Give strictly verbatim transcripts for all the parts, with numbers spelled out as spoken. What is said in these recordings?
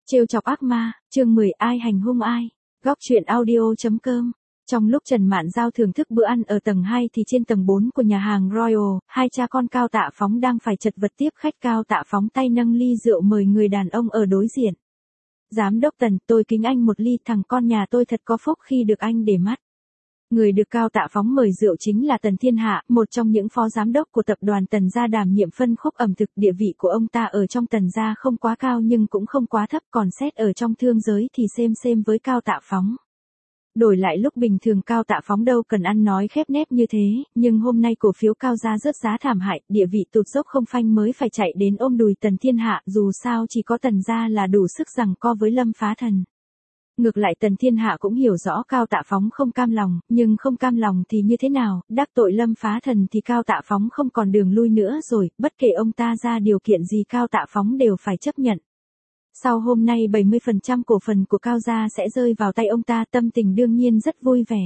Trêu chọc ác ma, chương mười ai hành hung ai. Góc truyện audio.com. Trong lúc Trần Mạn Giao thưởng thức bữa ăn ở tầng hai thì trên tầng bốn của nhà hàng Royal, hai cha con Cao Tạ Phóng đang phải chật vật tiếp khách. Cao Tạ Phóng tay nâng ly rượu mời người đàn ông ở đối diện. Giám đốc Tần, tôi kính anh một ly, thằng con nhà tôi thật có phúc khi được anh để mắt. Người được Cao Tạ Phóng mời rượu chính là Tần Thiên Hạ, một trong những phó giám đốc của tập đoàn Tần gia đảm nhiệm phân khúc ẩm thực. Địa vị của ông ta ở trong Tần gia không quá cao nhưng cũng không quá thấp, còn xét ở trong thương giới thì xem xem với Cao Tạ Phóng. Đổi lại lúc bình thường Cao Tạ Phóng đâu cần ăn nói khép nép như thế, nhưng hôm nay cổ phiếu Cao gia rớt giá thảm hại, địa vị tụt dốc không phanh mới phải chạy đến ôm đùi Tần Thiên Hạ, dù sao chỉ có Tần gia là đủ sức giằng co với Lâm Phá Thần. Ngược lại Tần Thiên Hạ cũng hiểu rõ Cao Tạ Phóng không cam lòng, nhưng không cam lòng thì như thế nào, đắc tội Lâm Phá Thần thì Cao Tạ Phóng không còn đường lui nữa rồi, bất kể ông ta ra điều kiện gì Cao Tạ Phóng đều phải chấp nhận. Sau hôm nay bảy mươi phần trăm cổ phần của Cao gia sẽ rơi vào tay ông ta, tâm tình đương nhiên rất vui vẻ.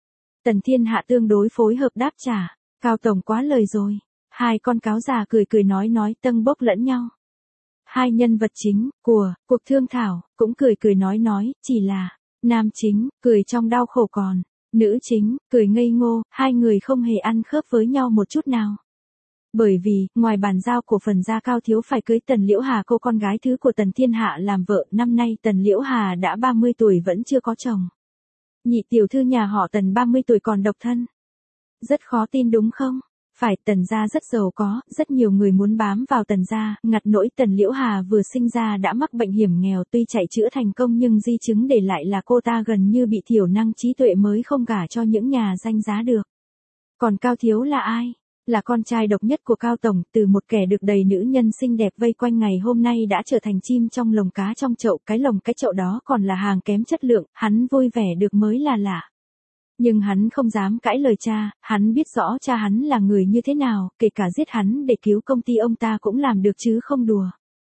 Tần Thiên Hạ tương đối phối hợp đáp trả, Cao Tổng quá lời rồi. Hai con cáo già cười cười nói nói tâng bốc lẫn nhau. Hai nhân vật chính của cuộc thương thảo cũng cười cười nói nói, chỉ là nam chính cười trong đau khổ còn nữ chính cười ngây ngô, hai người không hề ăn khớp với nhau một chút nào. Bởi vì, ngoài bàn giao cổ phần ra Cao Thiếu phải cưới Tần Liễu Hà, cô con gái thứ của Tần Thiên Hạ làm vợ, năm nay Tần Liễu Hà đã ba mươi tuổi vẫn chưa có chồng. Nhị tiểu thư nhà họ Tần ba mươi tuổi còn độc thân. Rất khó tin đúng không? Phải, Tần gia rất giàu có, rất nhiều người muốn bám vào Tần gia, ngặt nỗi Tần Liễu Hà vừa sinh ra đã mắc bệnh hiểm nghèo, tuy chạy chữa thành công nhưng di chứng để lại là cô ta gần như bị thiểu năng trí tuệ mới không gả cho những nhà danh giá được. Còn Cao Thiếu là ai? Là con trai độc nhất của Cao Tổng, từ một kẻ được đầy nữ nhân xinh đẹp vây quanh ngày hôm nay đã trở thành chim trong lồng cá trong chậu, cái lồng cái chậu đó còn là hàng kém chất lượng, hắn vui vẻ được mới là lạ. Nhưng hắn không dám cãi lời cha, hắn biết rõ cha hắn là người như thế nào, kể cả giết hắn để cứu công ty ông ta cũng làm được chứ không đùa.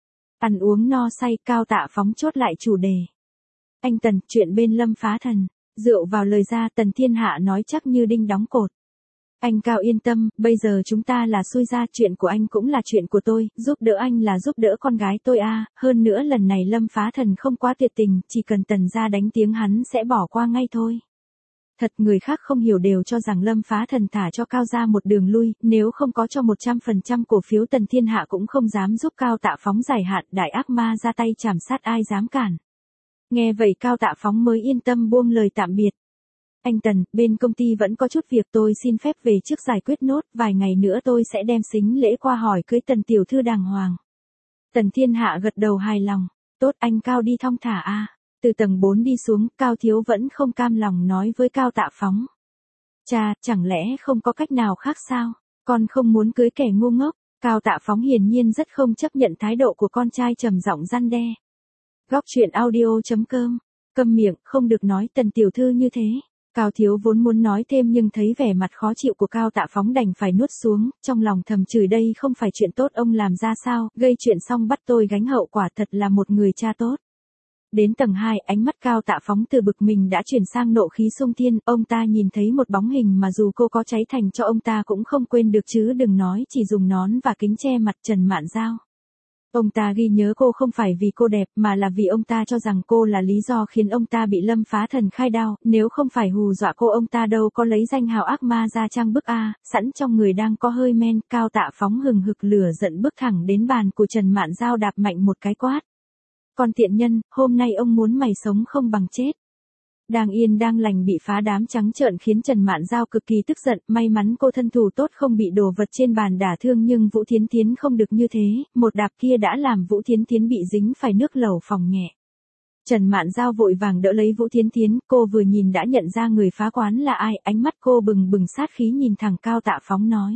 Ăn uống no say, Cao Tạ Phóng chốt lại chủ đề. Anh Tần, chuyện bên Lâm Phá Thần, rượu vào lời ra, Tần Thiên Hạ nói chắc như đinh đóng cột. Anh Cao yên tâm, bây giờ chúng ta là xui ra, chuyện của anh cũng là chuyện của tôi, giúp đỡ anh là giúp đỡ con gái tôi a. Hơn nữa lần này Lâm Phá Thần không quá tuyệt tình, chỉ cần Tần gia đánh tiếng hắn sẽ bỏ qua ngay thôi. Thật, người khác không hiểu đều cho rằng Lâm Phá Thần thả cho Cao gia một đường lui, nếu không có cho một trăm phần trăm cổ phiếu Tần Thiên Hạ cũng không dám giúp Cao Tạ Phóng giải hạn, đại ác ma ra tay chảm sát ai dám cản. Nghe vậy Cao Tạ Phóng mới yên tâm buông lời tạm biệt. Anh Tần, bên công ty vẫn có chút việc, tôi xin phép về trước giải quyết nốt, vài ngày nữa tôi sẽ đem sính lễ qua hỏi cưới Tần tiểu thư đàng hoàng. Tần Thiên Hạ gật đầu hài lòng, tốt anh Cao đi thong thả a. Từ tầng bốn đi xuống, Cao Thiếu vẫn không cam lòng nói với Cao Tạ Phóng. Cha, chẳng lẽ không có cách nào khác sao, con không muốn cưới kẻ ngu ngốc. Cao Tạ Phóng hiển nhiên rất không chấp nhận thái độ của con trai, trầm giọng răn đe. Góc truyện audio.com, câm miệng, không được nói Tần tiểu thư như thế. Cao Thiếu vốn muốn nói thêm nhưng thấy vẻ mặt khó chịu của Cao Tạ Phóng đành phải nuốt xuống, trong lòng thầm chửi đây không phải chuyện tốt ông làm ra sao, gây chuyện xong bắt tôi gánh hậu quả, thật là một người cha tốt. Đến tầng hai, ánh mắt Cao Tạ Phóng từ bực mình đã chuyển sang nộ khí xung thiên, ông ta nhìn thấy một bóng hình mà dù cô có cháy thành cho ông ta cũng không quên được, chứ đừng nói chỉ dùng nón và kính che mặt, Trần Mạn Giao. Ông ta ghi nhớ cô không phải vì cô đẹp mà là vì ông ta cho rằng cô là lý do khiến ông ta bị Lâm Phá Thần khai đao, nếu không phải hù dọa cô ông ta đâu có lấy danh hào ác ma ra trang bức a. Sẵn trong người đang có hơi men, Cao Tạ Phóng hừng hực lửa giận bước thẳng đến bàn của Trần Mạn Giao đạp mạnh một cái quát. Con tiện nhân, hôm nay ông muốn mày sống không bằng chết. Đang yên đang lành bị phá đám trắng trợn khiến Trần Mạn Giao cực kỳ tức giận, may mắn cô thân thủ tốt không bị đồ vật trên bàn đả thương, nhưng Vũ Thiến Thiến không được như thế, một đạp kia đã làm Vũ Thiến Thiến bị dính phải nước lẩu phòng nhẹ. Trần Mạn Giao vội vàng đỡ lấy Vũ Thiến Thiến, cô vừa nhìn đã nhận ra người phá quán là ai, ánh mắt cô bừng bừng sát khí nhìn thẳng Cao Tạ Phóng nói.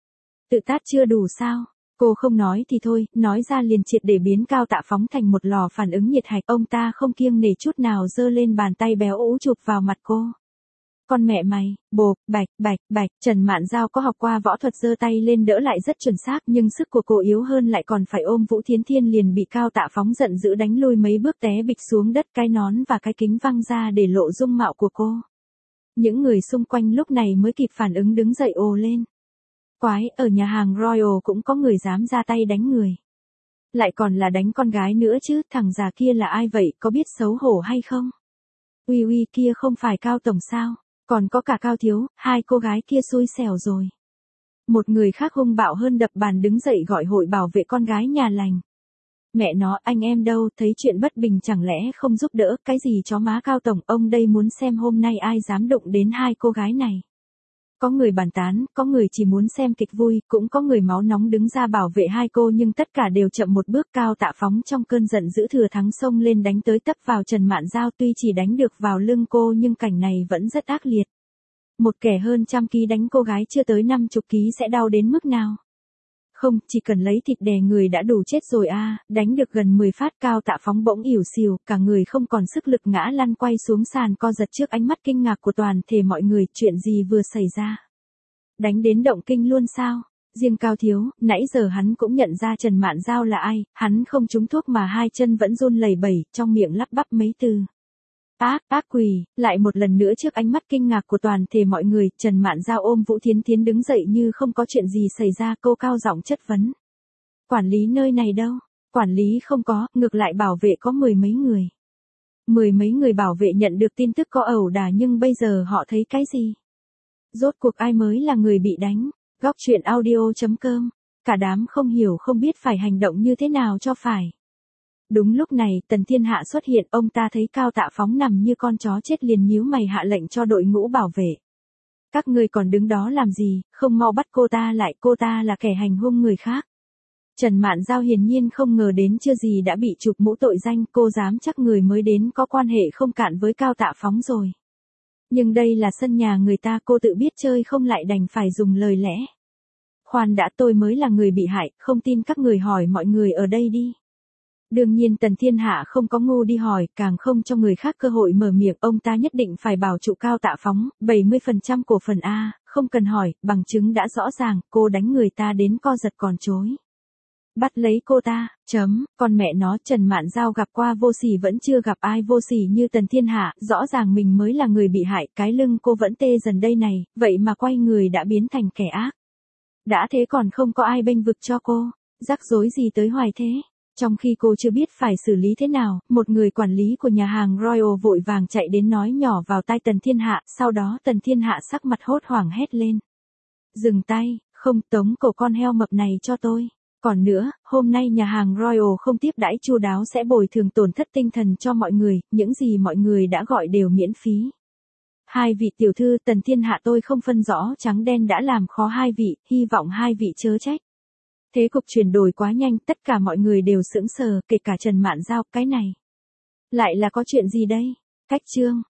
Tự tát chưa đủ sao? Cô không nói thì thôi, nói ra liền triệt để biến Cao Tạ Phóng thành một lò phản ứng nhiệt hạch, ông ta không kiêng nể chút nào giơ lên bàn tay béo ú chụp vào mặt cô. Con mẹ mày, bộp, bạch, bạch, bạch, Trần Mạn Giao có học qua võ thuật, giơ tay lên đỡ lại rất chuẩn xác, nhưng sức của cô yếu hơn lại còn phải ôm Vũ Thiến Thiên liền bị Cao Tạ Phóng giận dữ đánh lui mấy bước té bịch xuống đất, cái nón và cái kính văng ra để lộ dung mạo của cô. Những người xung quanh lúc này mới kịp phản ứng đứng dậy ồ lên. Quái, ở nhà hàng Royal cũng có người dám ra tay đánh người. Lại còn là đánh con gái nữa chứ, thằng già kia là ai vậy, có biết xấu hổ hay không? Uy uy, kia không phải Cao tổng sao? Còn có cả Cao thiếu, hai cô gái kia xui xẻo rồi. Một người khác hung bạo hơn đập bàn đứng dậy gọi hội bảo vệ con gái nhà lành. Mẹ nó, anh em đâu, thấy chuyện bất bình chẳng lẽ không giúp đỡ, cái gì chó má Cao tổng, ông đây muốn xem hôm nay ai dám đụng đến hai cô gái này. Có người bàn tán, có người chỉ muốn xem kịch vui, cũng có người máu nóng đứng ra bảo vệ hai cô, nhưng tất cả đều chậm một bước. Cao Tạ Phóng trong cơn giận dữ thừa thắng xông lên đánh tới tấp vào Trần Mạn Giao, tuy chỉ đánh được vào lưng cô nhưng cảnh này vẫn rất ác liệt. Một kẻ hơn trăm ký đánh cô gái chưa tới năm chục ký sẽ đau đến mức nào? Không, chỉ cần lấy thịt đè người đã đủ chết rồi a. À, đánh được gần mười phát Cao Tạ Phóng bỗng ỉu xìu, cả người không còn sức lực ngã lăn quay xuống sàn co giật trước ánh mắt kinh ngạc của toàn thể mọi người, chuyện gì vừa xảy ra? Đánh đến động kinh luôn sao? Riêng Cao thiếu, nãy giờ hắn cũng nhận ra Trần Mạn Giao là ai, hắn không trúng thuốc mà hai chân vẫn run lẩy bẩy, trong miệng lắp bắp mấy từ. Ác, ác quỷ, lại một lần nữa trước ánh mắt kinh ngạc của toàn thể mọi người, Trần Mạn Giao ôm Vũ Thiến Thiến đứng dậy như không có chuyện gì xảy ra, cô cao giọng chất vấn. Quản lý nơi này đâu? Quản lý không có, ngược lại bảo vệ có mười mấy người. Mười mấy người bảo vệ nhận được tin tức có ẩu đả nhưng bây giờ họ thấy cái gì? Rốt cuộc ai mới là người bị đánh? Góc truyện audio chấm com. Cả đám không hiểu không biết phải hành động như thế nào cho phải. Đúng lúc này, Tần Thiên Hạ xuất hiện, ông ta thấy Cao Tạ Phóng nằm như con chó chết liền nhíu mày hạ lệnh cho đội ngũ bảo vệ. Các ngươi còn đứng đó làm gì, không mau bắt cô ta lại, cô ta là kẻ hành hung người khác. Trần Mạn Giao hiển nhiên không ngờ đến chưa gì đã bị chụp mũ tội danh, cô dám chắc người mới đến có quan hệ không cạn với Cao Tạ Phóng rồi. Nhưng đây là sân nhà người ta, cô tự biết chơi không lại đành phải dùng lời lẽ. Khoan đã, tôi mới là người bị hại, không tin các người hỏi mọi người ở đây đi. Đương nhiên Tần Thiên Hạ không có ngu đi hỏi, càng không cho người khác cơ hội mở miệng, ông ta nhất định phải bảo trụ Cao Tạ Phóng, bảy mươi phần trăm cổ phần A, không cần hỏi, bằng chứng đã rõ ràng, cô đánh người ta đến co giật còn chối. Bắt lấy cô ta, chấm, con mẹ nó, Trần Mạn Giao gặp qua vô sỉ vẫn chưa gặp ai vô sỉ như Tần Thiên Hạ, rõ ràng mình mới là người bị hại, cái lưng cô vẫn tê dần đây này, vậy mà quay người đã biến thành kẻ ác. Đã thế còn không có ai bênh vực cho cô, rắc rối gì tới hoài thế? Trong khi cô chưa biết phải xử lý thế nào, một người quản lý của nhà hàng Royal vội vàng chạy đến nói nhỏ vào tai Tần Thiên Hạ, sau đó Tần Thiên Hạ sắc mặt hốt hoảng hét lên. Dừng tay, không, tống cổ con heo mập này cho tôi. Còn nữa, hôm nay nhà hàng Royal không tiếp đãi chu đáo sẽ bồi thường tổn thất tinh thần cho mọi người, những gì mọi người đã gọi đều miễn phí. Hai vị tiểu thư, Tần Thiên Hạ tôi không phân rõ trắng đen đã làm khó hai vị, hy vọng hai vị chớ trách. Thế cục chuyển đổi quá nhanh, tất cả mọi người đều sững sờ, kể cả Trần Mạn Giao, cái này. Lại là có chuyện gì đây? Cách chương.